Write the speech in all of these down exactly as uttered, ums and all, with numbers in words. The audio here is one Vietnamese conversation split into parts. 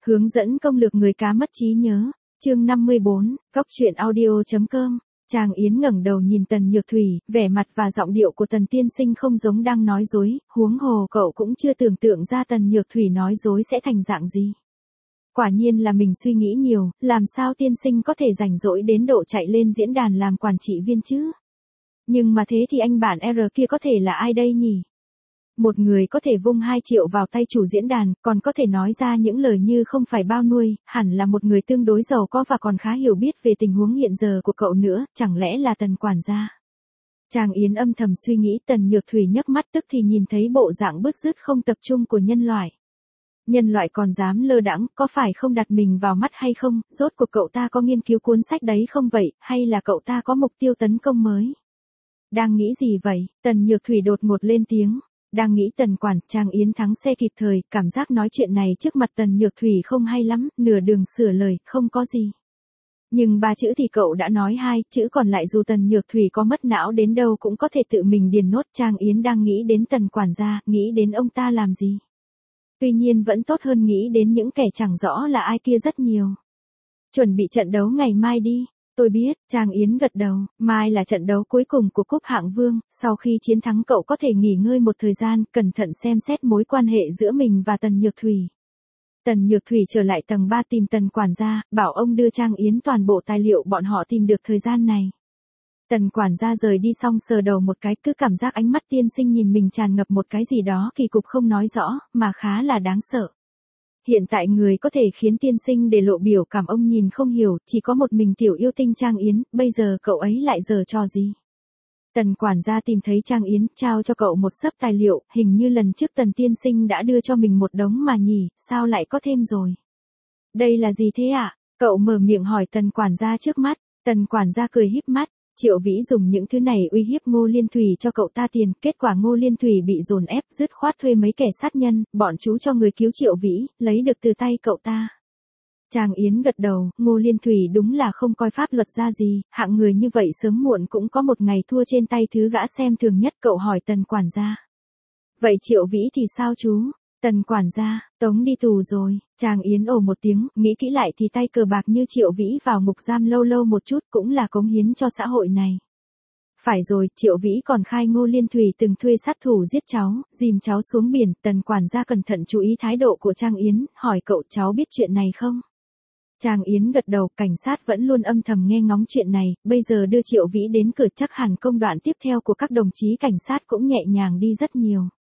Hướng dẫn công lược người cá mất trí nhớ, chương năm mươi bốn, góc truyện audio.com. Trang Yến ngẩng đầu nhìn Tần Nhược Thủy, vẻ mặt và giọng điệu của Tần tiên sinh không giống đang nói dối, huống hồ cậu cũng chưa tưởng tượng ra Tần Nhược Thủy nói dối sẽ thành dạng gì. Quả nhiên là mình suy nghĩ nhiều, làm sao tiên sinh có thể rảnh rỗi đến độ chạy lên diễn đàn làm quản trị viên chứ? Nhưng mà thế thì anh bạn R kia có thể là ai đây nhỉ? Một người có thể vung hai triệu vào tay chủ diễn đàn, còn có thể nói ra những lời như không phải bao nuôi, hẳn là một người tương đối giàu có và còn khá hiểu biết về tình huống hiện giờ của cậu nữa, chẳng lẽ là Tần quản gia? Trang Yến âm thầm suy nghĩ. Tần Nhược Thủy nhấc mắt tức thì nhìn thấy bộ dạng bứt rứt không tập trung của nhân loại. Nhân loại còn dám lơ đãng, có phải không đặt mình vào mắt hay không? Rốt cuộc cậu ta có nghiên cứu cuốn sách đấy không vậy, hay là cậu ta có mục tiêu tấn công mới? Đang nghĩ gì vậy? Tần Nhược Thủy đột ngột lên tiếng. Đang nghĩ Tần quản. Trang Yến thắng xe kịp thời, cảm giác nói chuyện này trước mặt Tần Nhược Thủy không hay lắm, nửa đường sửa lời, không có gì. Nhưng ba chữ thì cậu đã nói hai, chữ còn lại dù Tần Nhược Thủy có mất não đến đâu cũng có thể tự mình điền nốt. Trang Yến đang nghĩ đến Tần quản gia, nghĩ đến ông ta làm gì. Tuy nhiên vẫn tốt hơn nghĩ đến những kẻ chẳng rõ là ai kia rất nhiều. Chuẩn bị trận đấu ngày mai đi. Tôi biết, Trang Yến gật đầu, mai là trận đấu cuối cùng của Cúp Hạng Vương, sau khi chiến thắng cậu có thể nghỉ ngơi một thời gian, cẩn thận xem xét mối quan hệ giữa mình và Tần Nhược Thủy. Tần Nhược Thủy trở lại tầng ba tìm Tần quản gia, bảo ông đưa Trang Yến toàn bộ tài liệu bọn họ tìm được thời gian này. Tần quản gia rời đi xong sờ đầu một cái, cứ cảm giác ánh mắt tiên sinh nhìn mình tràn ngập một cái gì đó kỳ cục không nói rõ, mà khá là đáng sợ. Hiện tại người có thể khiến tiên sinh để lộ biểu cảm ông nhìn không hiểu, chỉ có một mình tiểu yêu tinh Trang Yến, bây giờ cậu ấy lại giở trò gì? Tần quản gia tìm thấy Trang Yến, trao cho cậu một xấp tài liệu, hình như lần trước Tần tiên sinh đã đưa cho mình một đống mà nhỉ, sao lại có thêm rồi? Đây là gì thế ạ? À? Cậu mở miệng hỏi Tần quản gia trước mắt. Tần quản gia cười híp mắt. Triệu Vĩ dùng những thứ này uy hiếp Ngô Liên Thủy cho cậu ta tiền, kết quả Ngô Liên Thủy bị dồn ép, dứt khoát thuê mấy kẻ sát nhân, bọn chú cho người cứu Triệu Vĩ, lấy được từ tay cậu ta. Trang Yến gật đầu, Ngô Liên Thủy đúng là không coi pháp luật ra gì, hạng người như vậy sớm muộn cũng có một ngày thua trên tay thứ gã xem thường nhất. Cậu hỏi Tần quản gia. Vậy Triệu Vĩ thì sao chú? Tần quản gia, tống đi tù rồi. Trang Yến ồ một tiếng, nghĩ kỹ lại thì tay cờ bạc như Triệu Vĩ vào ngục giam lâu lâu một chút cũng là cống hiến cho xã hội này. Phải rồi, Triệu Vĩ còn khai Ngô Liên Thủy từng thuê sát thủ giết cháu, dìm cháu xuống biển. Tần quản gia cẩn thận chú ý thái độ của Trang Yến, hỏi cậu cháu biết chuyện này không? Trang Yến gật đầu, cảnh sát vẫn luôn âm thầm nghe ngóng chuyện này, bây giờ đưa Triệu Vĩ đến cửa chắc hẳn công đoạn tiếp theo của các đồng chí cảnh sát cũng nhẹ nhàng đi rất nhiều.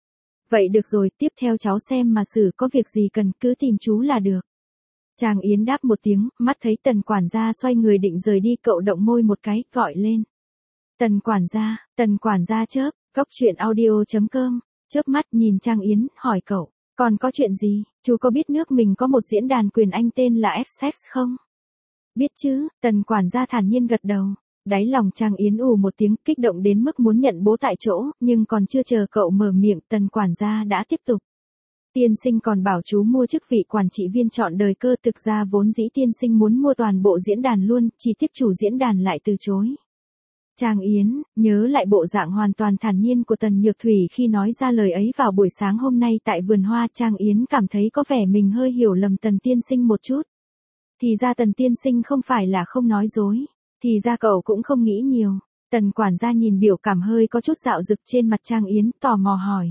Vậy được rồi, tiếp theo cháu xem mà xử, có việc gì cần cứ tìm chú là được. Trang Yến đáp một tiếng, mắt thấy Tần quản gia xoay người định rời đi, cậu động môi một cái, gọi lên. Tần quản gia, Tần quản gia chớp, góc truyện audio.com, chớp mắt nhìn Trang Yến, hỏi cậu, còn có chuyện gì, chú có biết nước mình có một diễn đàn quyền Anh tên là Essex không? Biết chứ, Tần quản gia thản nhiên gật đầu. Đáy lòng Trang Yến ù một tiếng, kích động đến mức muốn nhận bố tại chỗ, nhưng còn chưa chờ cậu mở miệng, Tần quản gia đã tiếp tục. Tiên sinh còn bảo chú mua chức vị quản trị viên trọn đời cơ, thực ra vốn dĩ tiên sinh muốn mua toàn bộ diễn đàn luôn, chỉ tiếc chủ diễn đàn lại từ chối. Trang Yến, nhớ lại bộ dạng hoàn toàn thản nhiên của Tần Nhược Thủy khi nói ra lời ấy vào buổi sáng hôm nay tại vườn hoa. Trang Yến cảm thấy có vẻ mình hơi hiểu lầm Tần tiên sinh một chút. Thì ra Tần tiên sinh không phải là không nói dối. Thì ra cậu cũng không nghĩ nhiều. Tần quản gia nhìn biểu cảm hơi có chút dạo dực trên mặt Trang Yến, tò mò hỏi.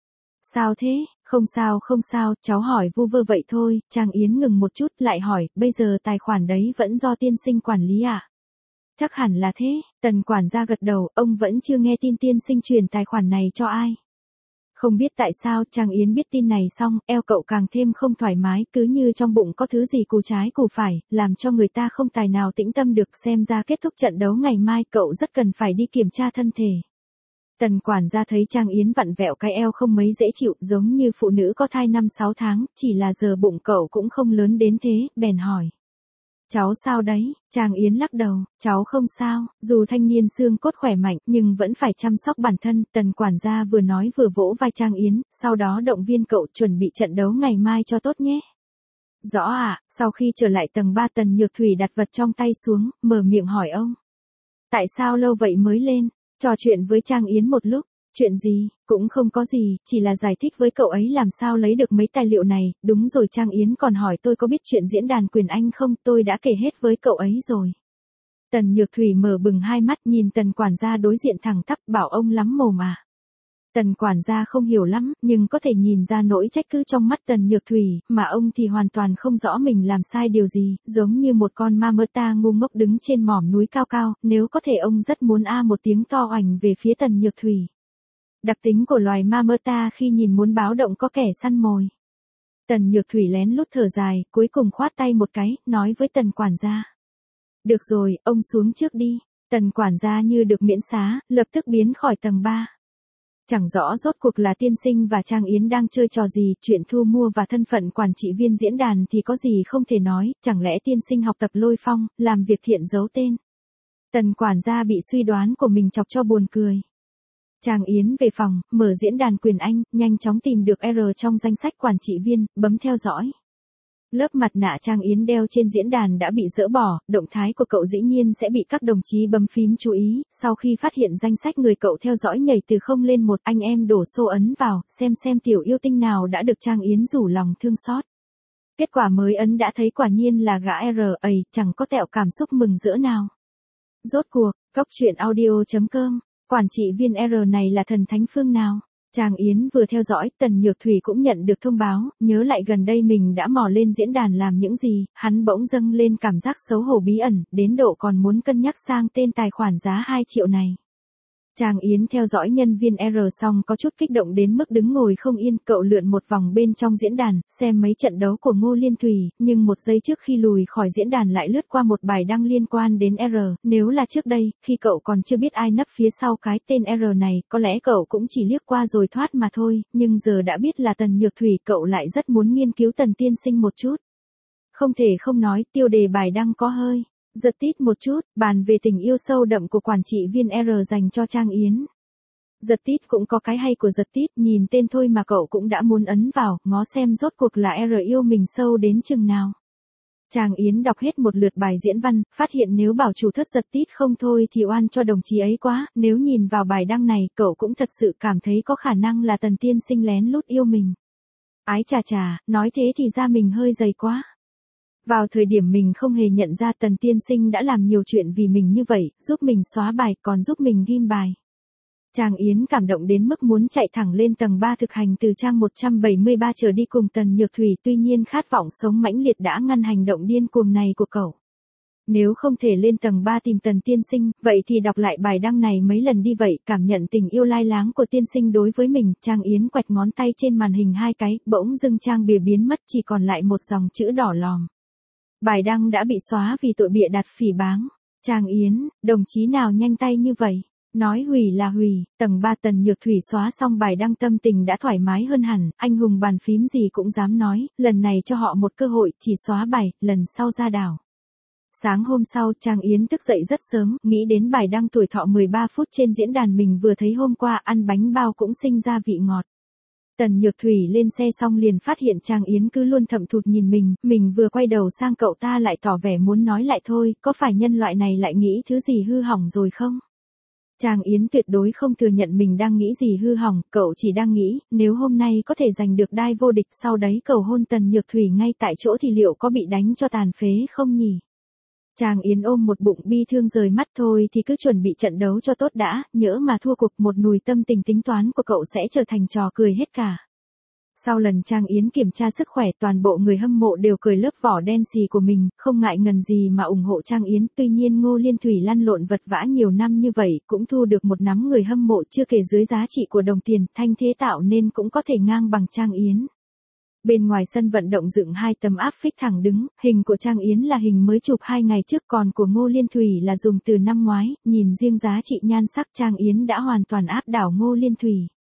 Sao thế? Không sao không sao, cháu hỏi vu vơ vậy thôi. Trang Yến ngừng một chút lại hỏi, bây giờ tài khoản đấy vẫn do tiên sinh quản lý à? Chắc hẳn là thế. Tần quản gia gật đầu, ông vẫn chưa nghe tin tiên sinh truyền tài khoản này cho ai. Không biết tại sao. Trang Yến biết tin này xong, eo cậu càng thêm không thoải mái, cứ như trong bụng có thứ gì cù trái cù phải, làm cho người ta không tài nào tĩnh tâm được. Xem ra kết thúc trận đấu ngày mai cậu rất cần phải đi kiểm tra thân thể. Tần quản gia thấy Trang Yến vặn vẹo cái eo không mấy dễ chịu, giống như phụ nữ có thai năm sáu tháng, chỉ là giờ bụng cậu cũng không lớn đến thế, bèn hỏi. Cháu sao đấy? Trang Yến lắc đầu, cháu không sao, dù thanh niên xương cốt khỏe mạnh nhưng vẫn phải chăm sóc bản thân. Tần quản gia vừa nói vừa vỗ vai Trang Yến, sau đó động viên cậu chuẩn bị trận đấu ngày mai cho tốt nhé. Rõ ạ. À, sau khi trở lại tầng ba Tần Nhược Thủy đặt vật trong tay xuống, mở miệng hỏi ông. Tại sao lâu vậy mới lên? Trò chuyện với Trang Yến một lúc, Chuyện gì, cũng không có gì, chỉ là giải thích với cậu ấy làm sao lấy được mấy tài liệu này, đúng rồi Trang Yến còn hỏi tôi có biết chuyện diễn đàn quyền Anh không, tôi đã kể hết với cậu ấy rồi. Tần Nhược Thủy mở bừng hai mắt nhìn Tần quản gia đối diện thẳng thắp bảo ông lắm mồm à. Tần quản gia không hiểu lắm, nhưng có thể nhìn ra nỗi trách cứ trong mắt Tần Nhược Thủy, mà ông thì hoàn toàn không rõ mình làm sai điều gì, giống như một con ma mơ ta ngu ngốc đứng trên mỏm núi cao cao, nếu có thể ông rất muốn a một tiếng to oành về phía Tần Nhược Thủy. Đặc tính của loài ma mơ ta khi nhìn muốn báo động có kẻ săn mồi. Tần Nhược Thủy lén lút thở dài, cuối cùng khoát tay một cái, nói với Tần quản gia. Được rồi, ông xuống trước đi. Tần quản gia như được miễn xá, lập tức biến khỏi tầng ba. Chẳng rõ rốt cuộc là tiên sinh và Trang Yến đang chơi trò gì, chuyện thu mua và thân phận quản trị viên diễn đàn thì có gì không thể nói, chẳng lẽ tiên sinh học tập lôi phong, làm việc thiện giấu tên. Tần quản gia bị suy đoán của mình chọc cho buồn cười. Trang Yến về phòng, mở diễn đàn quyền Anh, nhanh chóng tìm được R trong danh sách quản trị viên, bấm theo dõi. Lớp mặt nạ Trang Yến đeo trên diễn đàn đã bị dỡ bỏ, động thái của cậu dĩ nhiên sẽ bị các đồng chí bấm phím chú ý, sau khi phát hiện danh sách người cậu theo dõi nhảy từ không lên một, anh em đổ xô ấn vào, xem xem tiểu yêu tinh nào đã được Trang Yến rủ lòng thương xót. Kết quả mới ấn đã thấy quả nhiên là gã R, ầy, chẳng có tẹo cảm xúc mừng rỡ nào. Rốt cuộc, Cóc Truyện Audio chấm com, quản trị viên R này là thần thánh phương nào? Trang Yến vừa theo dõi, Tần Nhược Thủy cũng nhận được thông báo, nhớ lại gần đây mình đã mò lên diễn đàn làm những gì, hắn bỗng dâng lên cảm giác xấu hổ bí ẩn, đến độ còn muốn cân nhắc sang tên tài khoản giá hai triệu này. Trang Yến theo dõi nhân viên R xong có chút kích động đến mức đứng ngồi không yên, cậu lượn một vòng bên trong diễn đàn, xem mấy trận đấu của Ngô Liên Thủy, nhưng một giây trước khi lùi khỏi diễn đàn lại lướt qua một bài đăng liên quan đến R, nếu là trước đây, khi cậu còn chưa biết ai nấp phía sau cái tên R này, có lẽ cậu cũng chỉ liếc qua rồi thoát mà thôi, nhưng giờ đã biết là Tần Nhược Thủy cậu lại rất muốn nghiên cứu Tần tiên sinh một chút. Không thể không nói, tiêu đề bài đăng có hơi giật tít một chút, bàn về tình yêu sâu đậm của quản trị viên R dành cho Trang Yến. Giật tít cũng có cái hay của giật tít, nhìn tên thôi mà cậu cũng đã muốn ấn vào, ngó xem rốt cuộc là R yêu mình sâu đến chừng nào. Trang Yến đọc hết một lượt bài diễn văn, phát hiện nếu bảo chủ thất giật tít không thôi thì oan cho đồng chí ấy quá, nếu nhìn vào bài đăng này cậu cũng thật sự cảm thấy có khả năng là Tần tiên sinh lén lút yêu mình. Ái chà chà, nói thế thì da mình hơi dày quá. Vào thời điểm mình không hề nhận ra Tần tiên sinh đã làm nhiều chuyện vì mình như vậy, giúp mình xóa bài còn giúp mình ghim bài. Trang Yến cảm động đến mức muốn chạy thẳng lên tầng ba thực hành từ trang một trăm bảy mươi ba trở đi cùng Tần Nhược Thủy, tuy nhiên khát vọng sống mãnh liệt đã ngăn hành động điên cuồng này của cậu. Nếu không thể lên tầng ba tìm Tần tiên sinh, vậy thì đọc lại bài đăng này mấy lần đi vậy, cảm nhận tình yêu lai láng của tiên sinh đối với mình. Trang Yến quẹt ngón tay trên màn hình hai cái, bỗng dưng trang bìa biến mất, chỉ còn lại một dòng chữ đỏ lòm. Bài đăng đã bị xóa vì tội bịa đặt phỉ báng. Trang Yến, đồng chí nào nhanh tay như vậy? Nói hủy là hủy, tầng ba Tần Nhược Thủy xóa xong bài đăng tâm tình đã thoải mái hơn hẳn, anh hùng bàn phím gì cũng dám nói, lần này cho họ một cơ hội, chỉ xóa bài, lần sau ra đảo. Sáng hôm sau, Trang Yến thức dậy rất sớm, nghĩ đến bài đăng tuổi thọ mười ba phút trên diễn đàn mình vừa thấy hôm qua, ăn bánh bao cũng sinh ra vị ngọt. Tần Nhược Thủy lên xe xong liền phát hiện Trang Yến cứ luôn thậm thụt nhìn mình, mình vừa quay đầu sang cậu ta lại tỏ vẻ muốn nói lại thôi, có phải nhân loại này lại nghĩ thứ gì hư hỏng rồi không? Trang Yến tuyệt đối không thừa nhận mình đang nghĩ gì hư hỏng, cậu chỉ đang nghĩ, nếu hôm nay có thể giành được đai vô địch sau đấy cầu hôn Tần Nhược Thủy ngay tại chỗ thì liệu có bị đánh cho tàn phế không nhỉ? Trang Yến ôm một bụng bi thương rời mắt thôi thì cứ chuẩn bị trận đấu cho tốt đã, nhỡ mà thua cuộc một nùi tâm tình tính toán của cậu sẽ trở thành trò cười hết cả. Sau lần Trang Yến kiểm tra sức khỏe toàn bộ người hâm mộ đều cười lớp vỏ đen xì của mình, không ngại ngần gì mà ủng hộ Trang Yến. Tuy nhiên Ngô Liên Thủy lăn lộn vật vã nhiều năm như vậy cũng thu được một nắm người hâm mộ chưa kể dưới giá trị của đồng tiền, thanh thế tạo nên cũng có thể ngang bằng Trang Yến. Bên ngoài sân vận động dựng hai tấm áp phích thẳng đứng, hình của Trang Yến là hình mới chụp hai ngày trước còn của Ngô Liên Thủy là dùng từ năm ngoái, nhìn riêng giá trị nhan sắc Trang Yến đã hoàn toàn áp đảo Ngô Liên Thủy.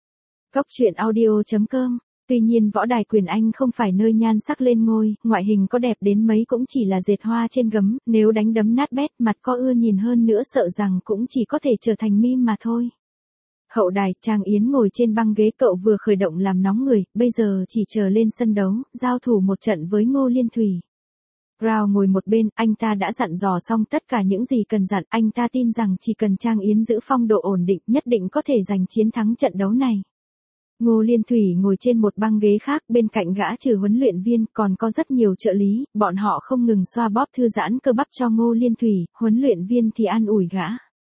Cóc Truyện Audio chấm com. Tuy nhiên võ đài quyền Anh không phải nơi nhan sắc lên ngôi, ngoại hình có đẹp đến mấy cũng chỉ là dệt hoa trên gấm, nếu đánh đấm nát bét mặt có ưa nhìn hơn nữa sợ rằng cũng chỉ có thể trở thành meme mà thôi. Hậu đài, Trang Yến ngồi trên băng ghế, cậu vừa khởi động làm nóng người, bây giờ chỉ chờ lên sân đấu, giao thủ một trận với Ngô Liên Thủy. Rao ngồi một bên, anh ta đã dặn dò xong tất cả những gì cần dặn, anh ta tin rằng chỉ cần Trang Yến giữ phong độ ổn định, nhất định có thể giành chiến thắng trận đấu này. Ngô Liên Thủy ngồi trên một băng ghế khác, bên cạnh gã trừ huấn luyện viên, còn có rất nhiều trợ lý, bọn họ không ngừng xoa bóp thư giãn cơ bắp cho Ngô Liên Thủy, huấn luyện viên thì an ủi gã.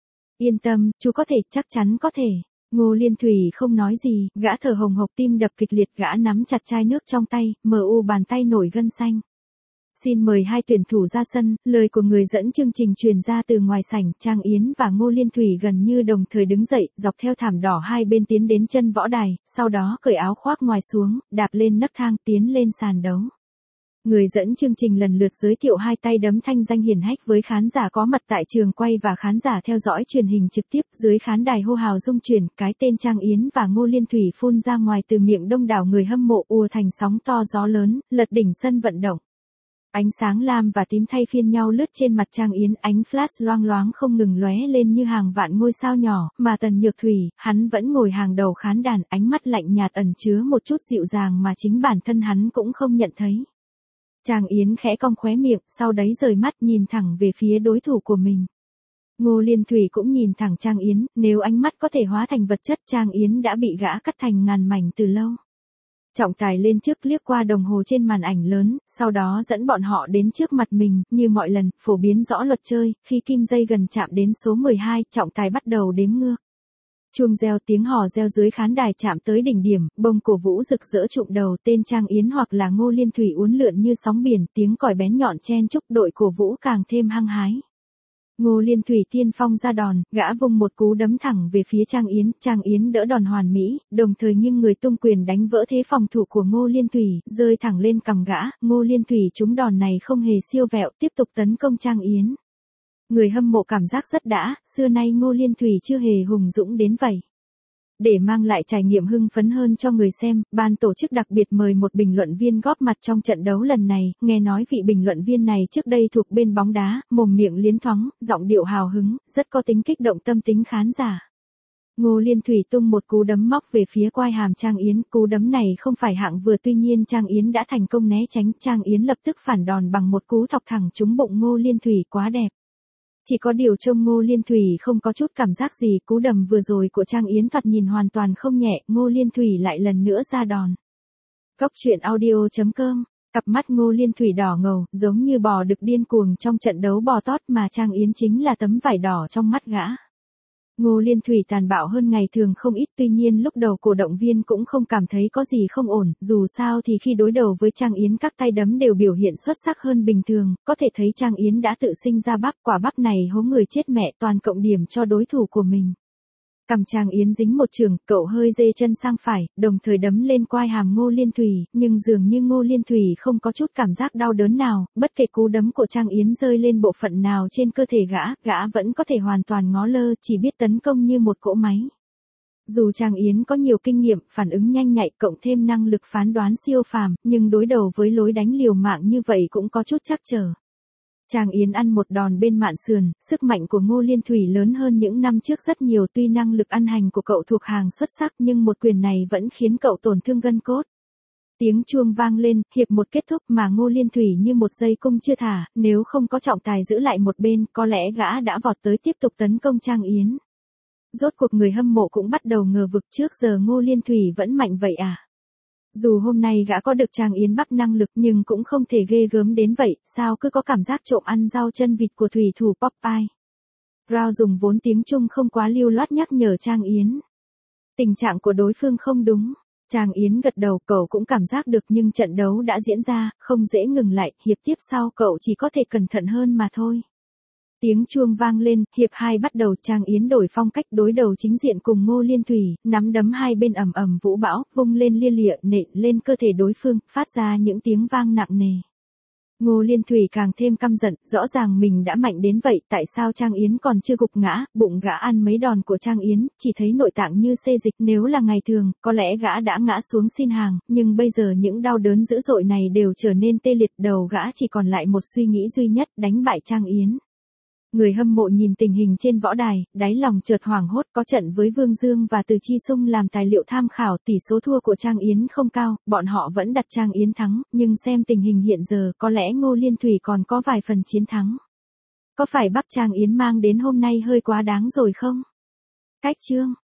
Yên tâm, chú có thể, chắc chắn có thể. Ngô Liên Thủy không nói gì, gã thở hồng hộc tim đập kịch liệt, gã nắm chặt chai nước trong tay, mờ u bàn tay nổi gân xanh. Xin mời hai tuyển thủ ra sân, lời của người dẫn chương trình truyền ra từ ngoài sảnh, Trang Yến và Ngô Liên Thủy gần như đồng thời đứng dậy, dọc theo thảm đỏ hai bên tiến đến chân võ đài, sau đó cởi áo khoác ngoài xuống, đạp lên nấc thang tiến lên sàn đấu. Người dẫn chương trình lần lượt giới thiệu hai tay đấm thanh danh hiển hách với khán giả có mặt tại trường quay và khán giả theo dõi truyền hình trực tiếp, dưới khán đài hô hào rung chuyển, cái tên Trang Yến và Ngô Liên Thủy phun ra ngoài từ miệng đông đảo người hâm mộ ùa thành sóng to gió lớn, lật đỉnh sân vận động. Ánh sáng lam và tím thay phiên nhau lướt trên mặt Trang Yến, ánh flash loang loáng không ngừng lóe lên như hàng vạn ngôi sao nhỏ, mà Tần Nhược Thủy, hắn vẫn ngồi hàng đầu khán đàn, ánh mắt lạnh nhạt ẩn chứa một chút dịu dàng mà chính bản thân hắn cũng không nhận thấy. Trang Yến khẽ cong khóe miệng, sau đấy rời mắt nhìn thẳng về phía đối thủ của mình. Ngô Liên Thủy cũng nhìn thẳng Trang Yến, nếu ánh mắt có thể hóa thành vật chất, Trang Yến đã bị gã cắt thành ngàn mảnh từ lâu. Trọng tài lên trước liếc qua đồng hồ trên màn ảnh lớn, sau đó dẫn bọn họ đến trước mặt mình, như mọi lần, phổ biến rõ luật chơi, khi kim dây gần chạm đến số mười hai, trọng tài bắt đầu đếm ngược. Chuông reo, tiếng hò reo dưới khán đài chạm tới đỉnh điểm, bông cổ vũ rực rỡ trụm đầu, tên Trang Yến hoặc là Ngô Liên Thủy uốn lượn như sóng biển, tiếng còi bén nhọn chen chúc, đội cổ vũ càng thêm hăng hái. Ngô Liên Thủy tiên phong ra đòn, gã vung một cú đấm thẳng về phía Trang Yến, Trang Yến đỡ đòn hoàn mỹ, đồng thời nghiêng người tung quyền đánh vỡ thế phòng thủ của Ngô Liên Thủy, rơi thẳng lên cằm gã, Ngô Liên Thủy trúng đòn này không hề siêu vẹo, tiếp tục tấn công Trang Yến. Người hâm mộ cảm giác rất đã, xưa nay Ngô Liên Thủy chưa hề hùng dũng đến vậy. Để mang lại trải nghiệm hưng phấn hơn cho người xem, ban tổ chức đặc biệt mời một bình luận viên góp mặt trong trận đấu lần này, nghe nói vị bình luận viên này trước đây thuộc bên bóng đá, mồm miệng liến thoáng, giọng điệu hào hứng, rất có tính kích động tâm tính khán giả. Ngô Liên Thủy tung một cú đấm móc về phía quai hàm Trang Yến, cú đấm này không phải hạng vừa, tuy nhiên Trang Yến đã thành công né tránh, Trang Yến lập tức phản đòn bằng một cú thọc thẳng trúng bụng Ngô Liên Thủy, quá đẹp. Chỉ có điều trông Ngô Liên Thủy không có chút cảm giác gì, cú đầm vừa rồi của Trang Yến thoạt nhìn hoàn toàn không nhẹ, Ngô Liên Thủy lại lần nữa ra đòn. Góc truyện audio chấm com, cặp mắt Ngô Liên Thủy đỏ ngầu, giống như bò đực điên cuồng trong trận đấu bò tót, mà Trang Yến chính là tấm vải đỏ trong mắt gã. Ngô Liên Thủy tàn bạo hơn ngày thường không ít, tuy nhiên lúc đầu cổ động viên cũng không cảm thấy có gì không ổn, dù sao thì khi đối đầu với Trang Yến các tay đấm đều biểu hiện xuất sắc hơn bình thường, có thể thấy Trang Yến đã tự sinh ra bắp, quả bắp này hố người chết mẹ, toàn cộng điểm cho đối thủ của mình. Cằm Trang Yến dính một trường, cậu hơi dê chân sang phải, đồng thời đấm lên quai hàm Ngô Liên Thủy, nhưng dường như Ngô Liên Thủy không có chút cảm giác đau đớn nào, bất kể cú đấm của Trang Yến rơi lên bộ phận nào trên cơ thể gã, gã vẫn có thể hoàn toàn ngó lơ, chỉ biết tấn công như một cỗ máy. Dù Trang Yến có nhiều kinh nghiệm, phản ứng nhanh nhạy, cộng thêm năng lực phán đoán siêu phàm, nhưng đối đầu với lối đánh liều mạng như vậy cũng có chút trắc trở. Trang Yến ăn một đòn bên mạn sườn, sức mạnh của Ngô Liên Thủy lớn hơn những năm trước rất nhiều, tuy năng lực ăn hành của cậu thuộc hàng xuất sắc nhưng một quyền này vẫn khiến cậu tổn thương gân cốt. Tiếng chuông vang lên, hiệp một kết thúc mà Ngô Liên Thủy như một dây cung chưa thả, nếu không có trọng tài giữ lại một bên, có lẽ gã đã vọt tới tiếp tục tấn công Trang Yến. Rốt cuộc người hâm mộ cũng bắt đầu ngờ vực, trước giờ Ngô Liên Thủy vẫn mạnh vậy à? Dù hôm nay gã có được Trang Yến bắp năng lực nhưng cũng không thể ghê gớm đến vậy, sao cứ có cảm giác trộm ăn rau chân vịt của thủy thủ Popeye. Rao dùng vốn tiếng Trung không quá lưu loát nhắc nhở Trang Yến. Tình trạng của đối phương không đúng. Trang Yến gật đầu, cậu cũng cảm giác được, nhưng trận đấu đã diễn ra, không dễ ngừng lại, hiệp tiếp sau cậu chỉ có thể cẩn thận hơn mà thôi. Tiếng chuông vang lên, hiệp hai bắt đầu, Trang Yến đổi phong cách đối đầu chính diện cùng Ngô Liên Thủy, nắm đấm hai bên ầm ầm vũ bão, vung lên lia lịa nện lên cơ thể đối phương, phát ra những tiếng vang nặng nề. Ngô Liên Thủy càng thêm căm giận, rõ ràng mình đã mạnh đến vậy, tại sao Trang Yến còn chưa gục ngã, bụng gã ăn mấy đòn của Trang Yến, chỉ thấy nội tạng như xê dịch, nếu là ngày thường, có lẽ gã đã ngã xuống xin hàng, nhưng bây giờ những đau đớn dữ dội này đều trở nên tê liệt, đầu gã chỉ còn lại một suy nghĩ duy nhất, đánh bại Trang Yến. Người hâm mộ nhìn tình hình trên võ đài, đáy lòng chợt hoảng hốt, có trận với Vương Dương và Từ Chi Sung làm tài liệu tham khảo, tỷ số thua của Trang Yến không cao, bọn họ vẫn đặt Trang Yến thắng, nhưng xem tình hình hiện giờ, có lẽ Ngô Liên Thủy còn có vài phần chiến thắng. Có phải Bắc Trang Yến mang đến hôm nay hơi quá đáng rồi không? Cách chương